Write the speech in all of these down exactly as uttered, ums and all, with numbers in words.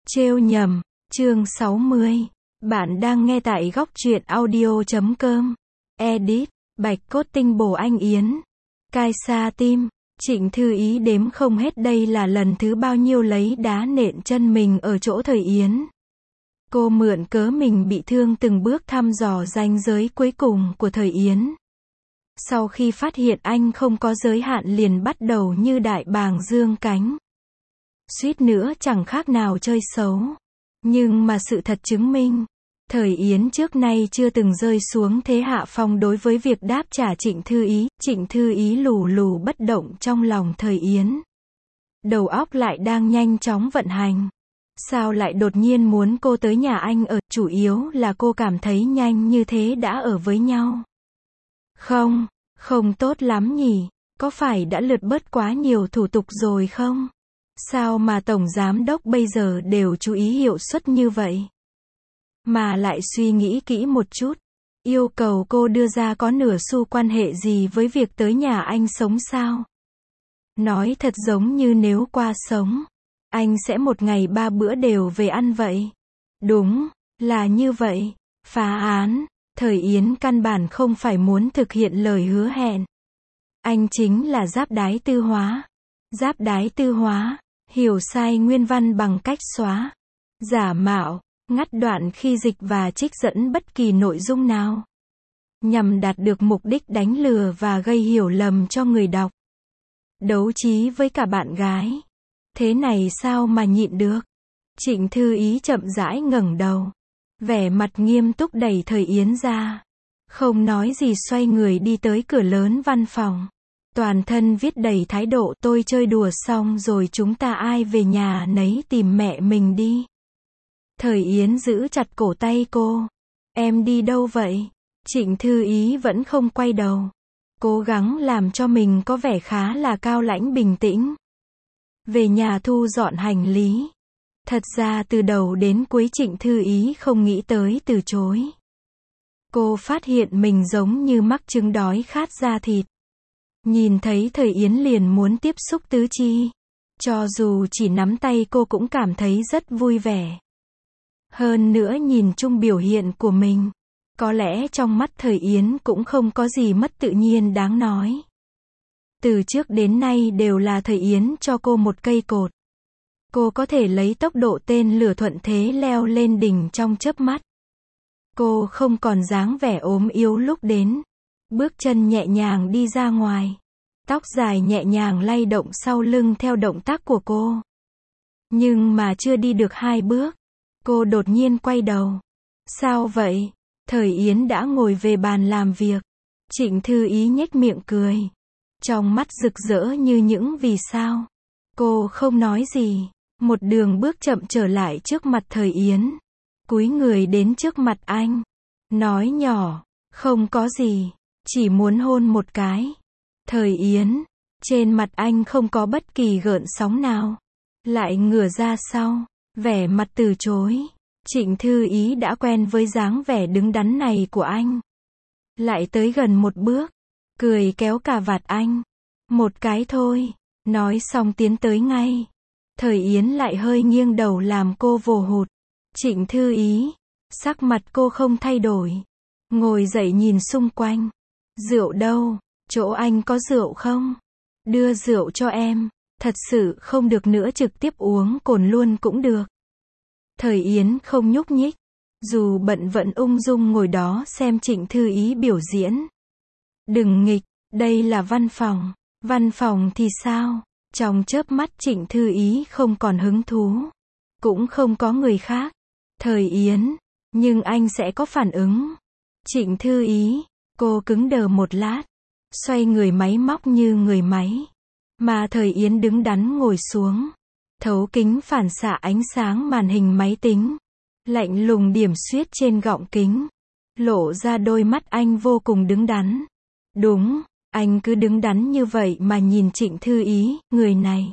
Trêu nhầm, chương sáu mươi. Bạn đang nghe tại góc truyện audio chấm com. Edit, Bạch Cốt Tinh Bổ Anh Yến. Cai Sa Tim, Trịnh Thư Ý đếm không hết đây là lần thứ bao nhiêu lấy đá nện chân mình ở chỗ Thời Yến. Cô mượn cớ mình bị thương từng bước thăm dò ranh giới cuối cùng của Thời Yến. Sau khi phát hiện anh không có giới hạn liền bắt đầu như đại bàng dương cánh. Suýt nữa chẳng khác nào chơi xấu. Nhưng mà sự thật chứng minh, Thời Yến trước nay chưa từng rơi xuống thế hạ phong đối với việc đáp trả Trịnh Thư Ý. Trịnh Thư Ý lù lù bất động trong lòng Thời Yến. Đầu óc lại đang nhanh chóng vận hành. Sao lại đột nhiên muốn cô tới nhà anh ở, chủ yếu là cô cảm thấy nhanh như thế đã ở với nhau. Không, không tốt lắm nhỉ, có phải đã lượt bớt quá nhiều thủ tục rồi không? Sao mà Tổng Giám Đốc bây giờ đều chú ý hiệu suất như vậy? Mà lại suy nghĩ kỹ một chút, yêu cầu cô đưa ra có nửa xu quan hệ gì với việc tới nhà anh sống sao? Nói thật giống như nếu qua sống, anh sẽ một ngày ba bữa đều về ăn vậy. Đúng, là như vậy. Phá án, Thời Yến căn bản không phải muốn thực hiện lời hứa hẹn. Anh chính là giáp đái tư hóa. Giáp đái tư hóa, hiểu sai nguyên văn bằng cách xóa, giả mạo, ngắt đoạn khi dịch và trích dẫn bất kỳ nội dung nào, nhằm đạt được mục đích đánh lừa và gây hiểu lầm cho người đọc. Đấu trí với cả bạn gái. Thế này sao mà nhịn được? Trịnh Thư Ý chậm rãi ngẩng đầu. Vẻ mặt nghiêm túc đẩy Thời Yến ra. Không nói gì xoay người đi tới cửa lớn văn phòng. Toàn thân viết đầy thái độ tôi chơi đùa xong rồi chúng ta ai về nhà nấy tìm mẹ mình đi. Thời Yến giữ chặt cổ tay cô. Em đi đâu vậy? Trịnh Thư Ý vẫn không quay đầu. Cố gắng làm cho mình có vẻ khá là cao lãnh bình tĩnh. Về nhà thu dọn hành lý. Thật ra từ đầu đến cuối Trịnh Thư Ý không nghĩ tới từ chối. Cô phát hiện mình giống như mắc chứng đói khát da thịt. Nhìn thấy Thời Yến liền muốn tiếp xúc tứ chi. Cho dù chỉ nắm tay cô cũng cảm thấy rất vui vẻ. Hơn nữa nhìn chung biểu hiện của mình, có lẽ trong mắt Thời Yến cũng không có gì mất tự nhiên đáng nói. Từ trước đến nay đều là Thời Yến cho cô một cây cột. Cô có thể lấy tốc độ tên lửa thuận thế leo lên đỉnh trong chớp mắt. Cô không còn dáng vẻ ốm yếu lúc đến. Bước chân nhẹ nhàng đi ra ngoài. Tóc dài nhẹ nhàng lay động sau lưng theo động tác của cô. Nhưng mà chưa đi được hai bước, cô đột nhiên quay đầu. Sao vậy? Thời Yến đã ngồi về bàn làm việc. Trịnh Thư Ý nhếch miệng cười. Trong mắt rực rỡ như những vì sao. Cô không nói gì. Một đường bước chậm trở lại trước mặt Thời Yến. Cúi người đến trước mặt anh. Nói nhỏ. Không có gì. Chỉ muốn hôn một cái. Thời Yến. Trên mặt anh không có bất kỳ gợn sóng nào. Lại ngửa ra sau. Vẻ mặt từ chối. Trịnh Thư Ý đã quen với dáng vẻ đứng đắn này của anh. Lại tới gần một bước. Cười kéo cà vạt anh. Một cái thôi. Nói xong tiến tới ngay. Thời Yến lại hơi nghiêng đầu làm cô vồ hụt. Trịnh Thư Ý. Sắc mặt cô không thay đổi. Ngồi dậy nhìn xung quanh. Rượu đâu? Chỗ anh có rượu không? Đưa rượu cho em. Thật sự không được nữa trực tiếp uống cồn luôn cũng được. Thời Yến không nhúc nhích. Dù bận vẫn ung dung ngồi đó xem Trịnh Thư Ý biểu diễn. Đừng nghịch, đây là văn phòng. Văn phòng thì sao? Trong chớp mắt Trịnh Thư Ý không còn hứng thú. Cũng không có người khác. Thời Yến, nhưng anh sẽ có phản ứng. Trịnh Thư Ý, cô cứng đờ một lát. Xoay người máy móc như người máy. Mà Thời Yến đứng đắn ngồi xuống. Thấu kính phản xạ ánh sáng màn hình máy tính. Lạnh lùng điểm xuyết trên gọng kính. Lộ ra đôi mắt anh vô cùng đứng đắn. Đúng, anh cứ đứng đắn như vậy mà nhìn Trịnh Thư Ý, người này.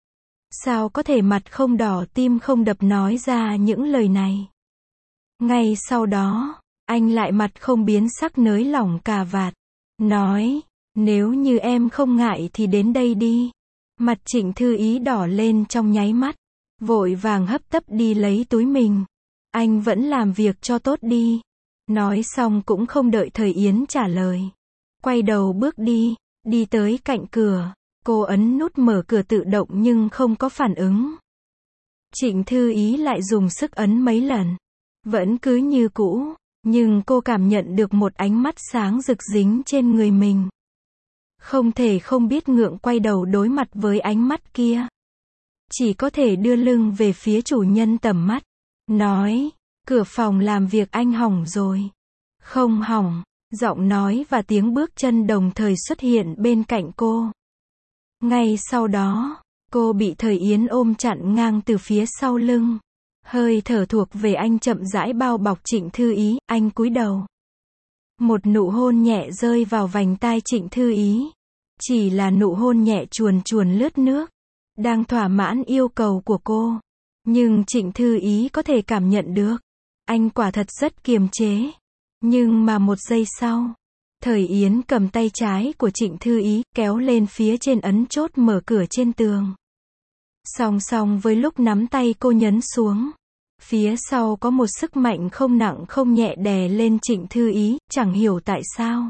Sao có thể mặt không đỏ tim không đập nói ra những lời này. Ngay sau đó, anh lại mặt không biến sắc nới lỏng cà vạt. Nói, nếu như em không ngại thì đến đây đi. Mặt Trịnh Thư Ý đỏ lên trong nháy mắt. vội vàng hấp tấp đi lấy túi mình. Anh vẫn làm việc cho tốt đi. Nói xong cũng không đợi Thời Yến trả lời. Quay đầu bước đi, đi tới cạnh cửa. Cô ấn nút mở cửa tự động nhưng không có phản ứng. Trịnh Thư Ý lại dùng sức ấn mấy lần. Vẫn cứ như cũ, nhưng cô cảm nhận được một ánh mắt sáng rực dính trên người mình. Không thể không biết ngượng quay đầu đối mặt với ánh mắt kia. Chỉ có thể đưa lưng về phía chủ nhân tầm mắt. Nói, cửa phòng làm việc anh hỏng rồi. Không hỏng, giọng nói và tiếng bước chân đồng thời xuất hiện bên cạnh cô. Ngay sau đó, cô bị Thời Yến ôm chặn ngang từ phía sau lưng. Hơi thở thuộc về anh chậm rãi bao bọc Trịnh Thư Ý, anh cúi đầu. Một nụ hôn nhẹ rơi vào vành tai Trịnh Thư Ý. Chỉ là nụ hôn nhẹ chuồn chuồn lướt nước. Đang thỏa mãn yêu cầu của cô. Nhưng Trịnh Thư Ý có thể cảm nhận được. Anh quả thật rất kiềm chế. Nhưng mà một giây sau, Thời Yến cầm tay trái của Trịnh Thư Ý, kéo lên phía trên ấn chốt mở cửa trên tường. Song song với lúc nắm tay cô nhấn xuống. Phía sau có một sức mạnh không nặng không nhẹ đè lên Trịnh Thư Ý, chẳng hiểu tại sao.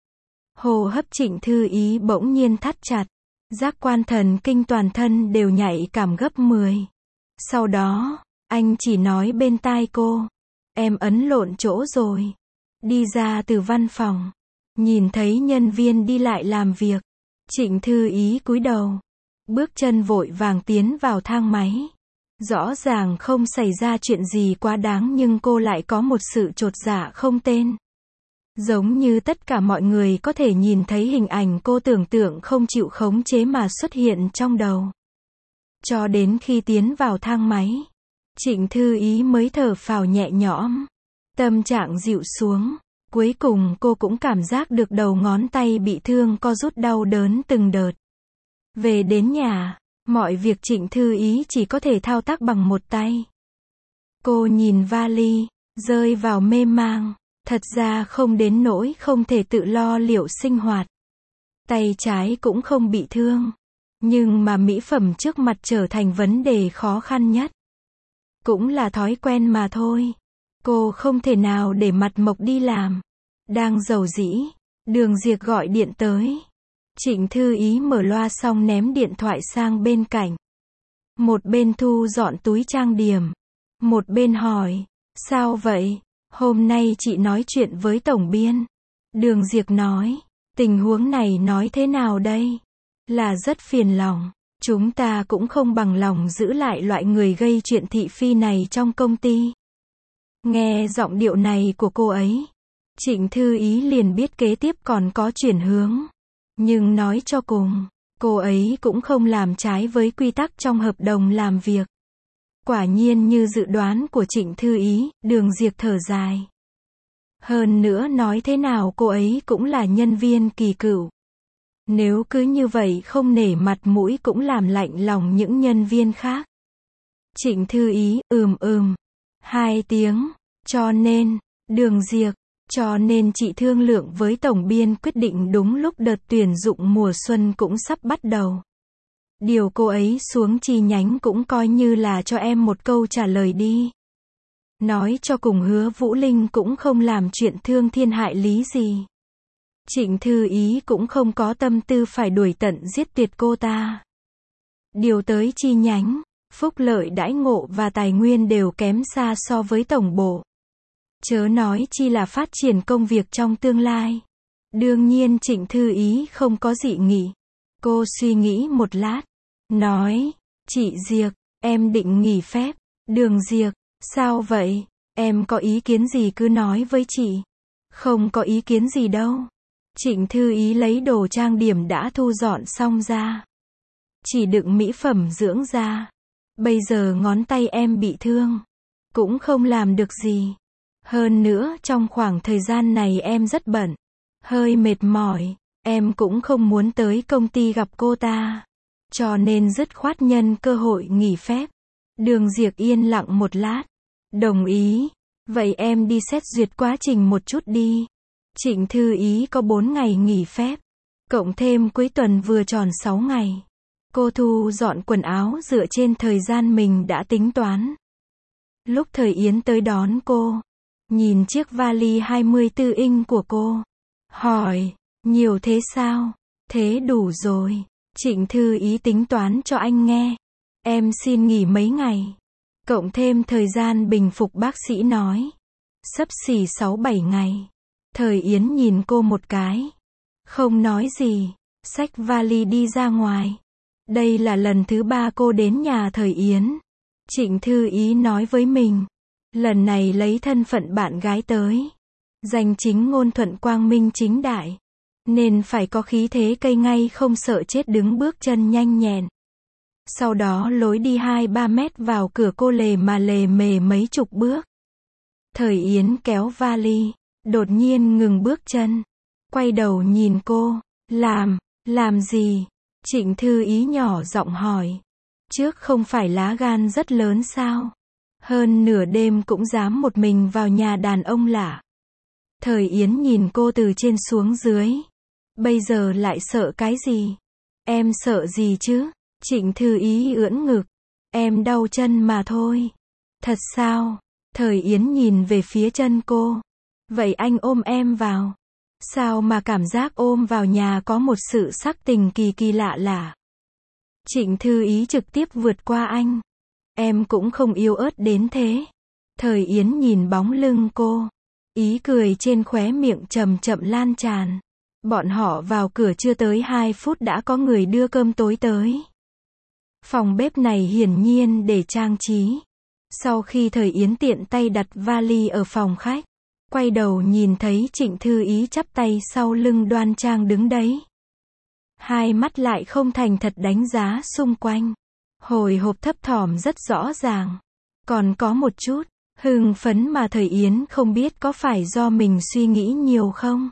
Hô hấp Trịnh Thư Ý bỗng nhiên thắt chặt. Giác quan thần kinh toàn thân đều nhạy cảm gấp mười. Sau đó, anh chỉ nói bên tai cô. Em ấn lộn chỗ rồi. Đi ra từ văn phòng. Nhìn thấy nhân viên đi lại làm việc. Trịnh Thư Ý cúi đầu. Bước chân vội vàng tiến vào thang máy. Rõ ràng không xảy ra chuyện gì quá đáng nhưng cô lại có một sự chột dạ không tên. Giống như tất cả mọi người có thể nhìn thấy hình ảnh cô tưởng tượng không chịu khống chế mà xuất hiện trong đầu. Cho đến khi tiến vào thang máy, Trịnh Thư Ý mới thở phào nhẹ nhõm. Tâm trạng dịu xuống. Cuối cùng cô cũng cảm giác được đầu ngón tay bị thương co rút đau đớn từng đợt. Về đến nhà, mọi việc Trịnh Thư Ý chỉ có thể thao tác bằng một tay. Cô nhìn vali, rơi vào mê mang. Thật ra không đến nỗi không thể tự lo liệu sinh hoạt. Tay trái cũng không bị thương. Nhưng mà mỹ phẩm trước mặt trở thành vấn đề khó khăn nhất. Cũng là thói quen mà thôi. Cô không thể nào để mặt mộc đi làm. Đang rầu rĩ, Đường Diệp gọi điện tới. Trịnh Thư Ý mở loa xong ném điện thoại sang bên cạnh. Một bên thu dọn túi trang điểm. Một bên hỏi, sao vậy? Hôm nay chị nói chuyện với tổng biên. Đường Diệp nói, tình huống này nói thế nào đây? Là rất phiền lòng. Chúng ta cũng không bằng lòng giữ lại loại người gây chuyện thị phi này trong công ty. Nghe giọng điệu này của cô ấy, Trịnh Thư Ý liền biết kế tiếp còn có chuyển hướng. Nhưng nói cho cùng, cô ấy cũng không làm trái với quy tắc trong hợp đồng làm việc. Quả nhiên như dự đoán của Trịnh Thư Ý, Đường Diệp thở dài. Hơn nữa nói thế nào cô ấy cũng là nhân viên kỳ cựu. Nếu cứ như vậy không nể mặt mũi cũng làm lạnh lòng những nhân viên khác. Trịnh Thư Ý, ừm ừm. Hai tiếng. Cho nên, Đường Diệp, cho nên chị thương lượng với tổng biên quyết định đúng lúc đợt tuyển dụng mùa xuân cũng sắp bắt đầu. Điều cô ấy xuống chi nhánh cũng coi như là cho em một câu trả lời đi. Nói cho cùng Hứa Vũ Linh cũng không làm chuyện thương thiên hại lý gì. Trịnh Thư Ý cũng không có tâm tư phải đuổi tận giết tuyệt cô ta. Điều tới chi nhánh, phúc lợi đãi ngộ và tài nguyên đều kém xa so với tổng bộ. Chớ nói chi là phát triển công việc trong tương lai. Đương nhiên Trịnh Thư Ý không có dị nghị. Cô suy nghĩ một lát. Nói, chị Diệp, em định nghỉ phép. Đường Diệp, sao vậy? Em có ý kiến gì cứ nói với chị. Không có ý kiến gì đâu. Trịnh Thư Ý lấy đồ trang điểm đã thu dọn xong ra. Chỉ đựng mỹ phẩm dưỡng da. Bây giờ ngón tay em bị thương. Cũng không làm được gì. Hơn nữa trong khoảng thời gian này em rất bận. Hơi mệt mỏi. Em cũng không muốn tới công ty gặp cô ta. Cho nên dứt khoát nhân cơ hội nghỉ phép. Đường Diệp yên lặng một lát. Đồng ý. Vậy em đi xét duyệt quá trình một chút đi. Trịnh Thư Ý có bốn ngày nghỉ phép. Cộng thêm cuối tuần vừa tròn sáu ngày. Cô thu dọn quần áo dựa trên thời gian mình đã tính toán. Lúc Thời Yến tới đón cô, nhìn chiếc vali hai mươi tư inch của cô, hỏi, nhiều thế sao? Thế đủ rồi. Trịnh Thư Ý tính toán cho anh nghe. Em xin nghỉ mấy ngày. Cộng thêm thời gian bình phục bác sĩ nói. Xấp xỉ sáu bảy ngày. Thời Yến nhìn cô một cái. Không nói gì. Xách vali đi ra ngoài. Đây là lần thứ ba cô đến nhà Thời Yến. Trịnh Thư Ý nói với mình. Lần này lấy thân phận bạn gái tới. Danh chính ngôn thuận quang minh chính đại. Nên phải có khí thế cây ngay không sợ chết đứng bước chân nhanh nhẹn. Sau đó lối đi hai ba mét vào cửa cô lề mà lề mề mấy chục bước. Thời Yến kéo vali, đột nhiên ngừng bước chân. Quay đầu nhìn cô, làm, làm gì? Trịnh Thư Ý nhỏ giọng hỏi. Trước không phải lá gan rất lớn sao? Hơn nửa đêm cũng dám một mình vào nhà đàn ông lạ. Thời Yến nhìn cô từ trên xuống dưới. Bây giờ lại sợ cái gì? Em sợ gì chứ? Trịnh Thư Ý ưỡn ngực. Em đau chân mà thôi. Thật sao? Thời Yến nhìn về phía chân cô. Vậy anh ôm em vào. Sao mà cảm giác ôm vào nhà có một sự sắc tình kỳ kỳ lạ lạ. Trịnh Thư Ý trực tiếp vượt qua anh. Em cũng không yếu ớt đến thế. Thời Yến nhìn bóng lưng cô. Ý cười trên khóe miệng chậm chậm lan tràn. Bọn họ vào cửa chưa tới hai phút đã có người đưa cơm tối tới. Phòng bếp này hiển nhiên để trang trí. Sau khi Thời Yến tiện tay đặt vali ở phòng khách, quay đầu nhìn thấy Trịnh Thư Ý chắp tay sau lưng đoan trang đứng đấy. Hai mắt lại không thành thật đánh giá xung quanh. Hồi hộp thấp thỏm rất rõ ràng. Còn có một chút hưng phấn mà Thời Yến không biết có phải do mình suy nghĩ nhiều không.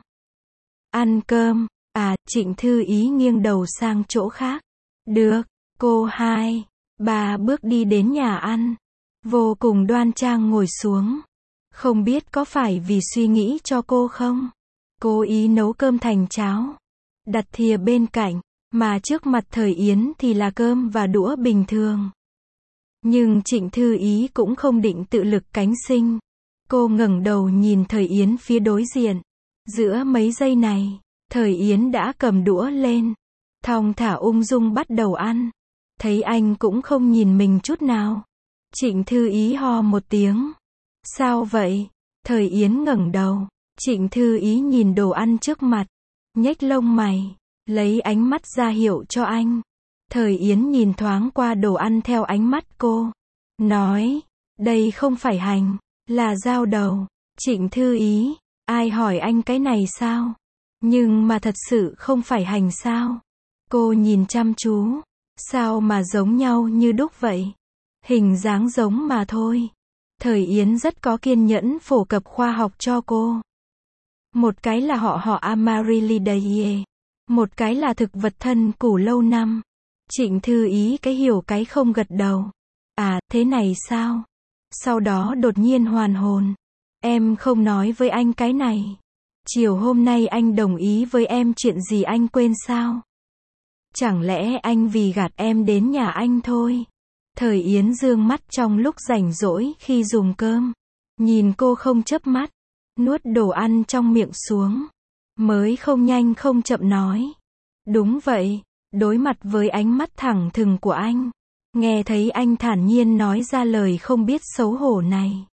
Ăn cơm, à, Trịnh Thư Ý nghiêng đầu sang chỗ khác. Được, cô hai, ba bước đi đến nhà ăn. Vô cùng đoan trang ngồi xuống. Không biết có phải vì suy nghĩ cho cô không? Cố ý nấu cơm thành cháo. Đặt thìa bên cạnh, mà trước mặt Thời Yến thì là cơm và đũa bình thường. Nhưng Trịnh Thư Ý cũng không định tự lực cánh sinh. Cô ngẩng đầu nhìn Thời Yến phía đối diện. Giữa mấy giây này, Thời Yến đã cầm đũa lên. Thong thả ung dung bắt đầu ăn. Thấy anh cũng không nhìn mình chút nào. Trịnh Thư Ý ho một tiếng. Sao vậy? Thời Yến ngẩng đầu. Trịnh Thư Ý nhìn đồ ăn trước mặt. Nhếch lông mày. Lấy ánh mắt ra hiệu cho anh. Thời Yến nhìn thoáng qua đồ ăn theo ánh mắt cô. Nói. Đây không phải hành. Là dao đầu. Trịnh Thư Ý. Ai hỏi anh cái này sao? Nhưng mà thật sự không phải hành sao? Cô nhìn chăm chú. Sao mà giống nhau như đúc vậy? Hình dáng giống mà thôi. Thời Yến rất có kiên nhẫn phổ cập khoa học cho cô. Một cái là họ họ Amaryllidae. Một cái là thực vật thân củ lâu năm. Trịnh Thư Ý cái hiểu cái không gật đầu. À, thế này sao? Sau đó đột nhiên hoàn hồn. Em không nói với anh cái này. Chiều hôm nay anh đồng ý với em chuyện gì anh quên sao? Chẳng lẽ anh vì gạt em đến nhà anh thôi? Thời Yến dương mắt trong lúc rảnh rỗi khi dùng cơm. Nhìn cô không chớp mắt. Nuốt đồ ăn trong miệng xuống. Mới không nhanh không chậm nói. Đúng vậy. Đối mặt với ánh mắt thẳng thừng của anh. Nghe thấy anh thản nhiên nói ra lời không biết xấu hổ này.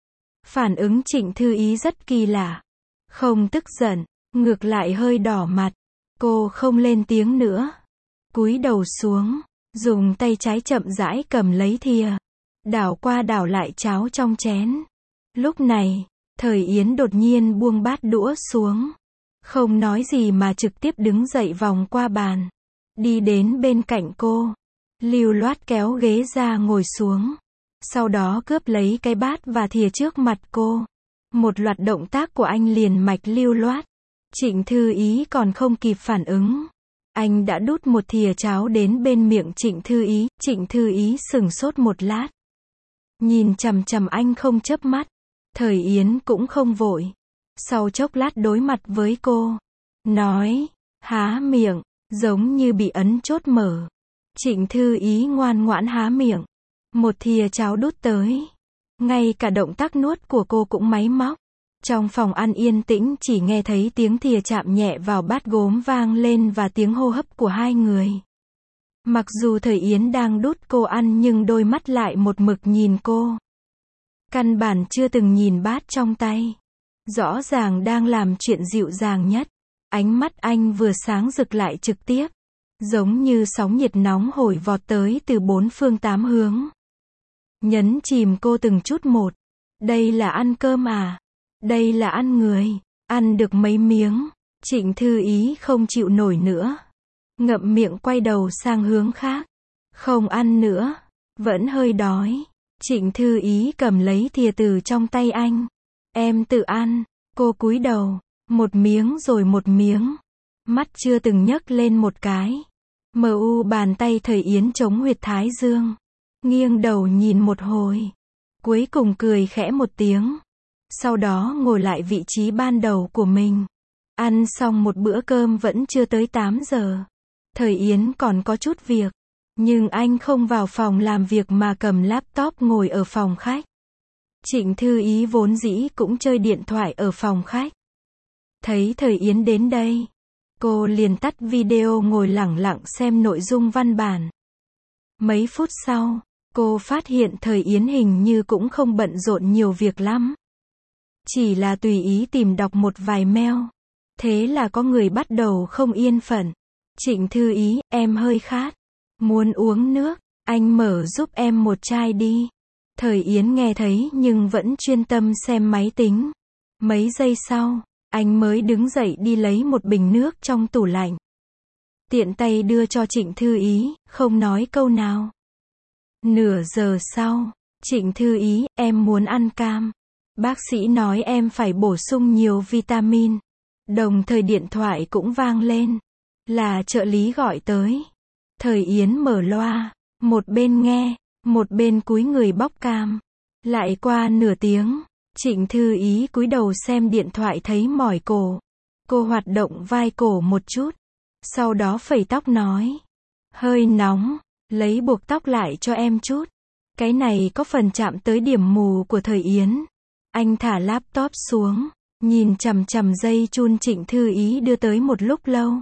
Phản ứng Trịnh Thư Ý rất kỳ lạ. Không tức giận. Ngược lại hơi đỏ mặt. Cô không lên tiếng nữa. Cúi đầu xuống. Dùng tay trái chậm rãi cầm lấy thìa. Đảo qua đảo lại cháo trong chén. Lúc này, Thời Yến đột nhiên buông bát đũa xuống. Không nói gì mà trực tiếp đứng dậy vòng qua bàn. Đi đến bên cạnh cô. Lưu loát kéo ghế ra ngồi xuống. Sau đó cướp lấy cái bát và thìa trước mặt cô. Một loạt động tác của anh liền mạch lưu loát. Trịnh Thư Ý còn không kịp phản ứng. Anh đã đút một thìa cháo đến bên miệng Trịnh Thư Ý. Trịnh Thư Ý sửng sốt một lát. Nhìn chằm chằm anh không chớp mắt. Thời Yến cũng không vội. Sau chốc lát đối mặt với cô. Nói. Há miệng. Giống như bị ấn chốt mở. Trịnh Thư Ý ngoan ngoãn há miệng. Một thìa cháo đút tới. Ngay cả động tác nuốt của cô cũng máy móc. Trong phòng ăn yên tĩnh chỉ nghe thấy tiếng thìa chạm nhẹ vào bát gốm vang lên và tiếng hô hấp của hai người. Mặc dù Thời Yến đang đút cô ăn nhưng đôi mắt lại một mực nhìn cô. Căn bản chưa từng nhìn bát trong tay. Rõ ràng đang làm chuyện dịu dàng nhất. Ánh mắt anh vừa sáng rực lại trực tiếp. Giống như sóng nhiệt nóng hổi vọt tới từ bốn phương tám hướng. Nhấn chìm cô từng chút một. Đây là ăn cơm à? Đây là ăn người. Ăn được mấy miếng. Trịnh Thư Ý không chịu nổi nữa. Ngậm miệng quay đầu sang hướng khác. Không ăn nữa. Vẫn hơi đói. Trịnh Thư Ý cầm lấy thìa từ trong tay anh. Em tự ăn. Cô cúi đầu. Một miếng rồi một miếng. Mắt chưa từng nhấc lên một cái. Mờ u bàn tay Thời Yến chống huyệt thái dương. Nghiêng đầu nhìn một hồi. Cuối cùng cười khẽ một tiếng. Sau đó ngồi lại vị trí ban đầu của mình. Ăn xong một bữa cơm vẫn chưa tới tám giờ. Thời Yến còn có chút việc. Nhưng anh không vào phòng làm việc mà cầm laptop ngồi ở phòng khách. Trịnh Thư Ý vốn dĩ cũng chơi điện thoại ở phòng khách. Thấy Thời Yến đến đây. Cô liền tắt video ngồi lẳng lặng xem nội dung văn bản. Mấy phút sau, cô phát hiện Thời Yến hình như cũng không bận rộn nhiều việc lắm. Chỉ là tùy ý tìm đọc một vài mail. Thế là có người bắt đầu không yên phận. Trịnh Thư Ý, em hơi khát. Muốn uống nước, anh mở giúp em một chai đi. Thời Yến nghe thấy nhưng vẫn chuyên tâm xem máy tính. Mấy giây sau, anh mới đứng dậy đi lấy một bình nước trong tủ lạnh. Tiện tay đưa cho Trịnh Thư Ý, không nói câu nào. Nửa giờ sau, Trịnh Thư Ý, em muốn ăn cam. Bác sĩ nói em phải bổ sung nhiều vitamin. Đồng thời điện thoại cũng vang lên. Là trợ lý gọi tới. Thời Yến mở loa, một bên nghe, một bên cúi người bóc cam. Lại qua nửa tiếng, Trịnh Thư Ý cúi đầu xem điện thoại thấy mỏi cổ. Cô hoạt động vai cổ một chút. Sau đó phẩy tóc nói. Hơi nóng, lấy buộc tóc lại cho em chút. Cái này có phần chạm tới điểm mù của Thời Yến. Anh thả laptop xuống, nhìn chằm chằm dây chun Trịnh Thư Ý đưa tới một lúc lâu.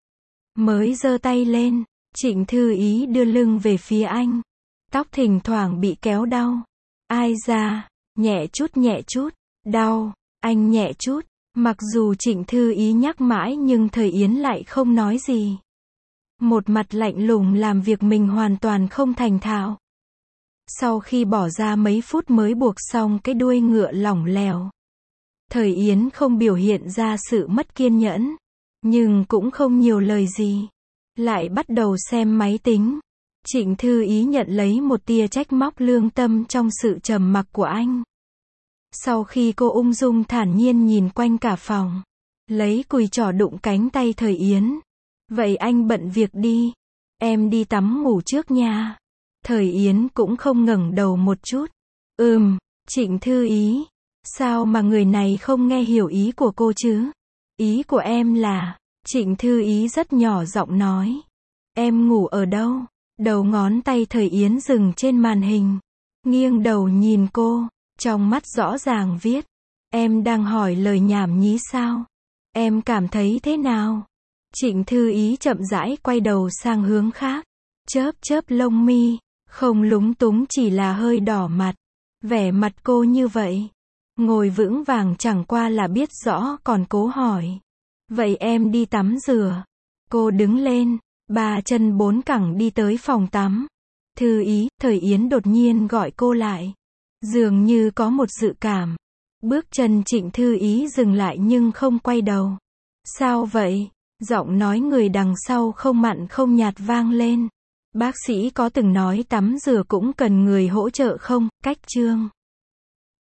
Mới giơ tay lên, Trịnh Thư Ý đưa lưng về phía anh. Tóc thỉnh thoảng bị kéo đau. Ai da, nhẹ chút nhẹ chút, đau, anh nhẹ chút. Mặc dù Trịnh Thư Ý nhắc mãi nhưng Thời Yến lại không nói gì. Một mặt lạnh lùng làm việc mình hoàn toàn không thành thạo. Sau khi bỏ ra mấy phút mới buộc xong cái đuôi ngựa lỏng lẻo. Thời Yến không biểu hiện ra sự mất kiên nhẫn. Nhưng cũng không nhiều lời gì. Lại bắt đầu xem máy tính. Trịnh Thư Ý nhận lấy một tia trách móc lương tâm trong sự trầm mặc của anh. Sau khi cô ung dung thản nhiên nhìn quanh cả phòng. Lấy cùi trỏ đụng cánh tay Thời Yến. Vậy anh bận việc đi. Em đi tắm ngủ trước nha. Thời Yến cũng không ngẩng đầu một chút. Ừm, Trịnh Thư Ý. Sao mà người này không nghe hiểu ý của cô chứ? Ý của em là, Trịnh Thư Ý rất nhỏ giọng nói. Em ngủ ở đâu? Đầu ngón tay Thời Yến dừng trên màn hình. Nghiêng đầu nhìn cô, trong mắt rõ ràng viết. Em đang hỏi lời nhảm nhí sao? Em cảm thấy thế nào? Trịnh Thư Ý chậm rãi quay đầu sang hướng khác. Chớp chớp lông mi, không lúng túng chỉ là hơi đỏ mặt. Vẻ mặt cô như vậy. Ngồi vững vàng chẳng qua là biết rõ còn cố hỏi. Vậy em đi tắm rửa. Cô đứng lên, ba chân bốn cẳng đi tới phòng tắm. Thư Ý, Thời Yến đột nhiên gọi cô lại. Dường như có một dự cảm. Bước chân Trịnh Thư Ý dừng lại nhưng không quay đầu. Sao vậy? Giọng nói người đằng sau không mặn không nhạt vang lên. Bác sĩ có từng nói tắm rửa cũng cần người hỗ trợ không? Cách chương